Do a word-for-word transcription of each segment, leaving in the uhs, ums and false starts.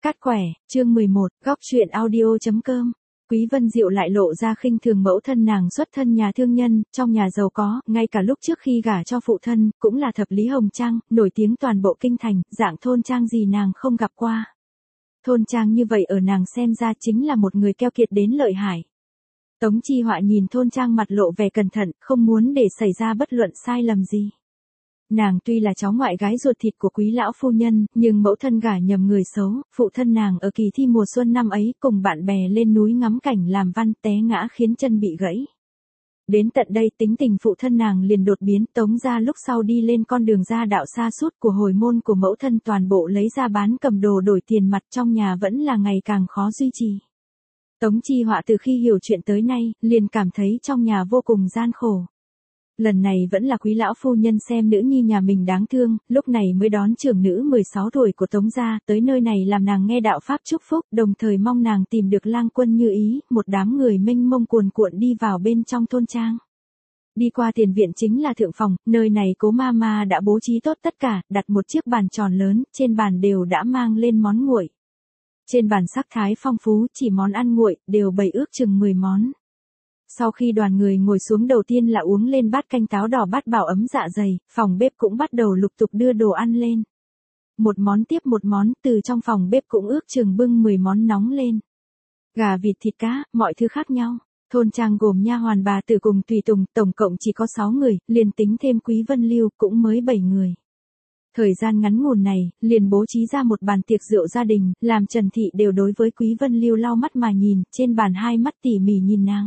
Cát quẻ, chương mười một, góc truyện audio.com. Quý Vân Diệu lại lộ ra khinh thường mẫu thân nàng xuất thân nhà thương nhân, trong nhà giàu có, ngay cả lúc trước khi gả cho phụ thân, cũng là thập lý hồng trang, nổi tiếng toàn bộ kinh thành, dạng thôn trang gì nàng không gặp qua. Thôn trang như vậy ở nàng xem ra chính là một người keo kiệt đến lợi hại. Tống Chi Họa nhìn thôn trang mặt lộ vẻ cẩn thận, không muốn để xảy ra bất luận sai lầm gì. Nàng tuy là cháu ngoại gái ruột thịt của quý lão phu nhân, nhưng mẫu thân gả nhầm người xấu, phụ thân nàng ở kỳ thi mùa xuân năm ấy cùng bạn bè lên núi ngắm cảnh làm văn té ngã khiến chân bị gãy. Đến tận đây tính tình phụ thân nàng liền đột biến, Tống gia lúc sau đi lên con đường gia đạo xa suốt của hồi môn của mẫu thân toàn bộ lấy ra bán cầm đồ đổi tiền mặt, trong nhà vẫn là ngày càng khó duy trì. Tống Chi Họa từ khi hiểu chuyện tới nay, liền cảm thấy trong nhà vô cùng gian khổ. Lần này vẫn là quý lão phu nhân xem nữ nhi nhà mình đáng thương, lúc này mới đón trưởng nữ mười sáu tuổi của Tống gia tới nơi này làm nàng nghe đạo pháp chúc phúc, đồng thời mong nàng tìm được lang quân như ý, một đám người mênh mông cuồn cuộn đi vào bên trong thôn trang. Đi qua tiền viện chính là thượng phòng, nơi này cố ma ma đã bố trí tốt tất cả, đặt một chiếc bàn tròn lớn, trên bàn đều đã mang lên món nguội. Trên bàn sắc thái phong phú, chỉ món ăn nguội, đều bày ước chừng mười món. Sau khi đoàn người ngồi xuống đầu tiên là uống lên bát canh táo đỏ bát bảo ấm dạ dày, phòng bếp cũng bắt đầu lục tục đưa đồ ăn lên. Một món tiếp một món, từ trong phòng bếp cũng ước chừng bưng mười món nóng lên. Gà vịt thịt cá, mọi thứ khác nhau. Thôn trang gồm nha hoàn bà tử cùng tùy tùng, tổng cộng chỉ có sáu người, liền tính thêm Quý Vân Lưu cũng mới bảy người. Thời gian ngắn ngủn này, liền bố trí ra một bàn tiệc rượu gia đình, làm Trần Thị đều đối với Quý Vân Lưu lau mắt mà nhìn, trên bàn hai mắt tỉ mỉ nhìn nàng.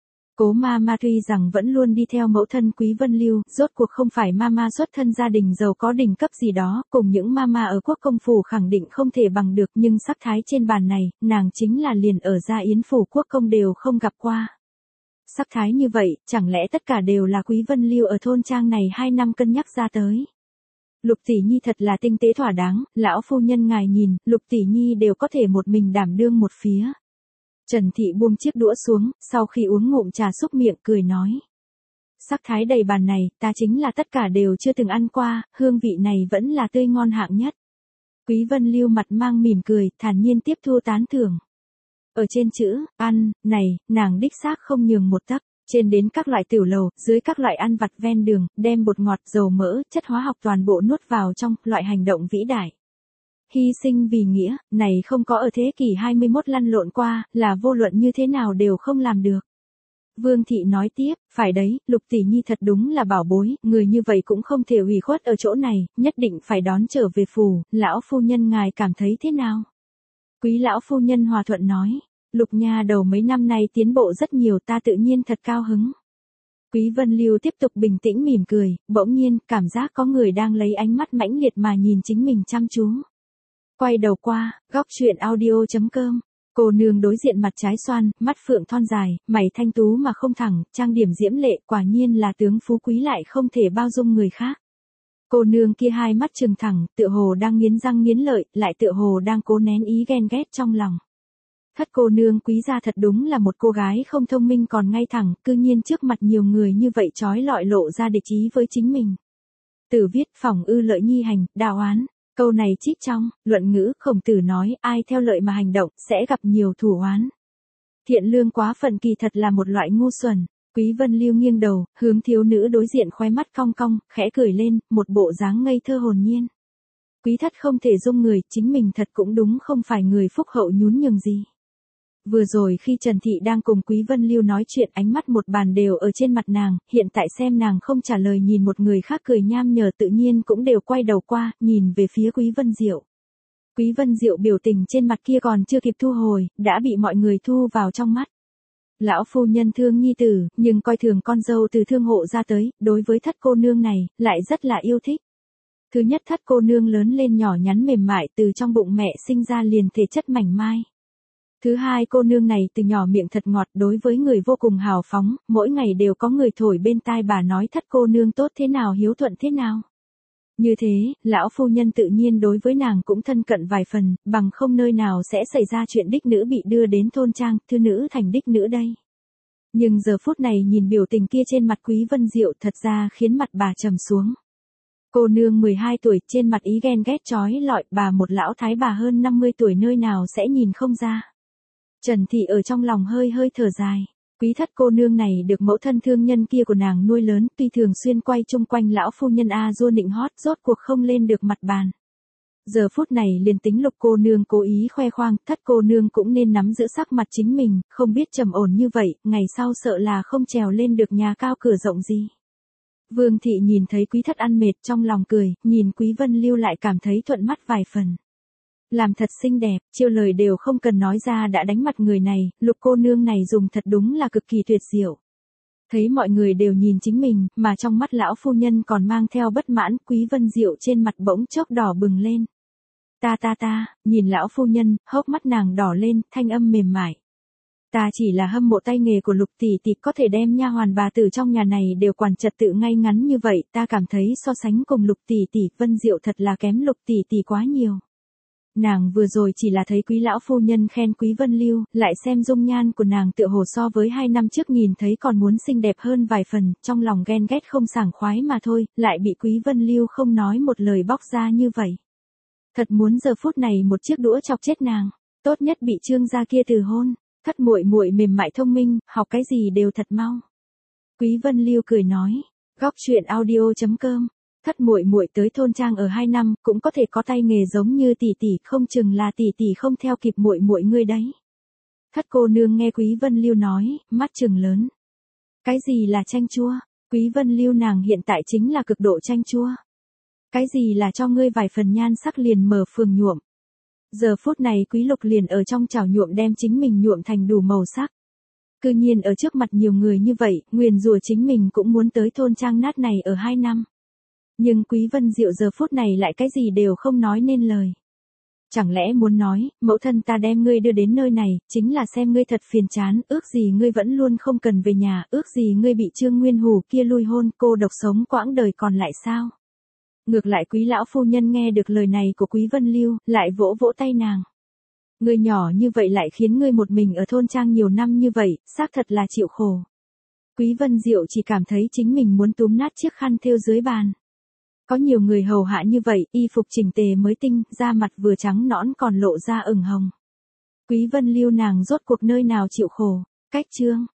Cố ma ma tuy rằng vẫn luôn đi theo mẫu thân Quý Vân Lưu, rốt cuộc không phải ma ma xuất thân gia đình giàu có đỉnh cấp gì đó, cùng những ma ma ở quốc công phủ khẳng định không thể bằng được, nhưng sắc thái trên bàn này, nàng chính là liền ở gia yến phủ quốc công đều không gặp qua. Sắc thái như vậy, chẳng lẽ tất cả đều là Quý Vân Lưu ở thôn trang này hai năm cân nhắc ra tới. Lục tỷ nhi thật là tinh tế thỏa đáng, lão phu nhân ngài nhìn, Lục tỷ nhi đều có thể một mình đảm đương một phía. Trần Thị buông chiếc đũa xuống, sau khi uống ngụm trà xúc miệng cười nói. Sắc thái đầy bàn này, ta chính là tất cả đều chưa từng ăn qua, hương vị này vẫn là tươi ngon hạng nhất. Quý Vân Lưu mặt mang mỉm cười, thản nhiên tiếp thu tán thưởng. Ở trên chữ, ăn, này, nàng đích xác không nhường một tấc. Trên đến các loại tiểu lầu, dưới các loại ăn vặt ven đường, đem bột ngọt, dầu mỡ, chất hóa học toàn bộ nuốt vào trong, loại hành động vĩ đại. Hy sinh vì nghĩa, này không có ở thế kỷ hai mươi mốt lăn lộn qua, là vô luận như thế nào đều không làm được. Vương Thị nói tiếp, phải đấy, Lục tỷ nhi thật đúng là bảo bối, người như vậy cũng không thể ủy khuất ở chỗ này, nhất định phải đón trở về phủ, lão phu nhân ngài cảm thấy thế nào? Quý lão phu nhân hòa thuận nói, Lục nha đầu mấy năm nay tiến bộ rất nhiều, ta tự nhiên thật cao hứng. Quý Vân Lưu tiếp tục bình tĩnh mỉm cười, bỗng nhiên, cảm giác có người đang lấy ánh mắt mãnh liệt mà nhìn chính mình chăm chú. Quay đầu qua, góc truyện audio.com. Cô nương đối diện mặt trái xoan, mắt phượng thon dài, mày thanh tú mà không thẳng, trang điểm diễm lệ, quả nhiên là tướng phú quý lại không thể bao dung người khác. Cô nương kia hai mắt trừng thẳng, tựa hồ đang nghiến răng nghiến lợi, lại tựa hồ đang cố nén ý ghen ghét trong lòng. Thất cô nương Quý gia thật đúng là một cô gái không thông minh còn ngay thẳng, cư nhiên trước mặt nhiều người như vậy chói lọi lộ ra địch ý với chính mình. Tử viết phỏng ư lợi nhi hành, đào oán. Câu này trích trong, luận ngữ, Khổng Tử nói, ai theo lợi mà hành động, sẽ gặp nhiều thù oán. Thiện lương quá phận kỳ thật là một loại ngu xuẩn. Quý Vân Lưu nghiêng đầu, hướng thiếu nữ đối diện khóe mắt cong cong, khẽ cười lên, một bộ dáng ngây thơ hồn nhiên. Quý thất không thể dung người, chính mình thật cũng đúng không phải người phúc hậu nhún nhường gì. Vừa rồi khi Trần Thị đang cùng Quý Vân Lưu nói chuyện, ánh mắt một bàn đều ở trên mặt nàng, hiện tại xem nàng không trả lời nhìn một người khác cười nham nhở tự nhiên cũng đều quay đầu qua, nhìn về phía Quý Vân Diệu. Quý Vân Diệu biểu tình trên mặt kia còn chưa kịp thu hồi, đã bị mọi người thu vào trong mắt. Lão phu nhân thương nhi tử, nhưng coi thường con dâu từ thương hộ ra tới, đối với thất cô nương này, lại rất là yêu thích. Thứ nhất thất cô nương lớn lên nhỏ nhắn mềm mại từ trong bụng mẹ sinh ra liền thể chất mảnh mai. Thứ hai cô nương này từ nhỏ miệng thật ngọt đối với người vô cùng hào phóng, mỗi ngày đều có người thổi bên tai bà nói thất cô nương tốt thế nào hiếu thuận thế nào. Như thế, lão phu nhân tự nhiên đối với nàng cũng thân cận vài phần, bằng không nơi nào sẽ xảy ra chuyện đích nữ bị đưa đến thôn trang, thư nữ thành đích nữ đây. Nhưng giờ phút này nhìn biểu tình kia trên mặt Quý Vân Diệu thật ra khiến mặt bà trầm xuống. Cô nương mười hai tuổi, trên mặt ý ghen ghét chói lọi, bà một lão thái bà hơn năm mươi tuổi nơi nào sẽ nhìn không ra. Trần Thị ở trong lòng hơi hơi thở dài. Quý thất cô nương này được mẫu thân thương nhân kia của nàng nuôi lớn, tuy thường xuyên quay chung quanh lão phu nhân A Dua nịnh hót, rốt cuộc không lên được mặt bàn. Giờ phút này liền tính Lục cô nương cố ý khoe khoang, thất cô nương cũng nên nắm giữ sắc mặt chính mình, không biết trầm ổn như vậy, ngày sau sợ là không trèo lên được nhà cao cửa rộng gì. Vương Thị nhìn thấy Quý thất ăn mệt trong lòng cười, nhìn Quý Vân Lưu lại cảm thấy thuận mắt vài phần. Làm thật xinh đẹp, chiêu lời đều không cần nói ra đã đánh mặt người này, Lục cô nương này dùng thật đúng là cực kỳ tuyệt diệu. Thấy mọi người đều nhìn chính mình, mà trong mắt lão phu nhân còn mang theo bất mãn, Quý Vân Diệu trên mặt bỗng chốc đỏ bừng lên. Ta ta ta, nhìn lão phu nhân, hốc mắt nàng đỏ lên, thanh âm mềm mại. Ta chỉ là hâm mộ tay nghề của Lục tỷ tỷ, có thể đem nha hoàn bà tử trong nhà này đều quản trật tự ngay ngắn như vậy, ta cảm thấy so sánh cùng Lục tỷ tỷ, Vân Diệu thật là kém Lục tỷ tỷ quá nhiều. Nàng vừa rồi chỉ là thấy Quý lão phu nhân khen Quý Vân Lưu, lại xem dung nhan của nàng tựa hồ so với hai năm trước nhìn thấy còn muốn xinh đẹp hơn vài phần, trong lòng ghen ghét không sảng khoái mà thôi, lại bị Quý Vân Lưu không nói một lời bóc ra như vậy. Thật muốn giờ phút này một chiếc đũa chọc chết nàng, tốt nhất bị Trương gia kia từ hôn. Thất muội muội mềm mại thông minh, học cái gì đều thật mau. Quý Vân Lưu cười nói, góc truyện audio chấm com. Thất muội muội tới thôn trang ở hai năm, cũng có thể có tay nghề giống như tỷ tỷ, không chừng là tỷ tỷ không theo kịp muội muội ngươi đấy. Thất cô nương nghe Quý Vân Lưu nói, mắt trừng lớn. Cái gì là chanh chua? Quý Vân Lưu nàng hiện tại chính là cực độ chanh chua. Cái gì là cho ngươi vài phần nhan sắc liền mở phường nhuộm. Giờ phút này Quý Lục liền ở trong chảo nhuộm đem chính mình nhuộm thành đủ màu sắc. Cư nhiên ở trước mặt nhiều người như vậy, nguyền rủa chính mình cũng muốn tới thôn trang nát này ở hai năm. Nhưng Quý Vân Diệu giờ phút này lại cái gì đều không nói nên lời. Chẳng lẽ muốn nói, mẫu thân ta đem ngươi đưa đến nơi này, chính là xem ngươi thật phiền chán, ước gì ngươi vẫn luôn không cần về nhà, ước gì ngươi bị Trương Nguyên Hủ kia lui hôn, cô độc sống quãng đời còn lại sao? Ngược lại Quý lão phu nhân nghe được lời này của Quý Vân Lưu, lại vỗ vỗ tay nàng. Ngươi nhỏ như vậy lại khiến ngươi một mình ở thôn trang nhiều năm như vậy, xác thật là chịu khổ. Quý Vân Diệu chỉ cảm thấy chính mình muốn túm nát chiếc khăn thêu dưới bàn. Có nhiều người hầu hạ như vậy, y phục chỉnh tề mới tinh, da mặt vừa trắng nõn còn lộ ra ửng hồng. Quý Vân Lưu nàng rốt cuộc nơi nào chịu khổ, cách chương.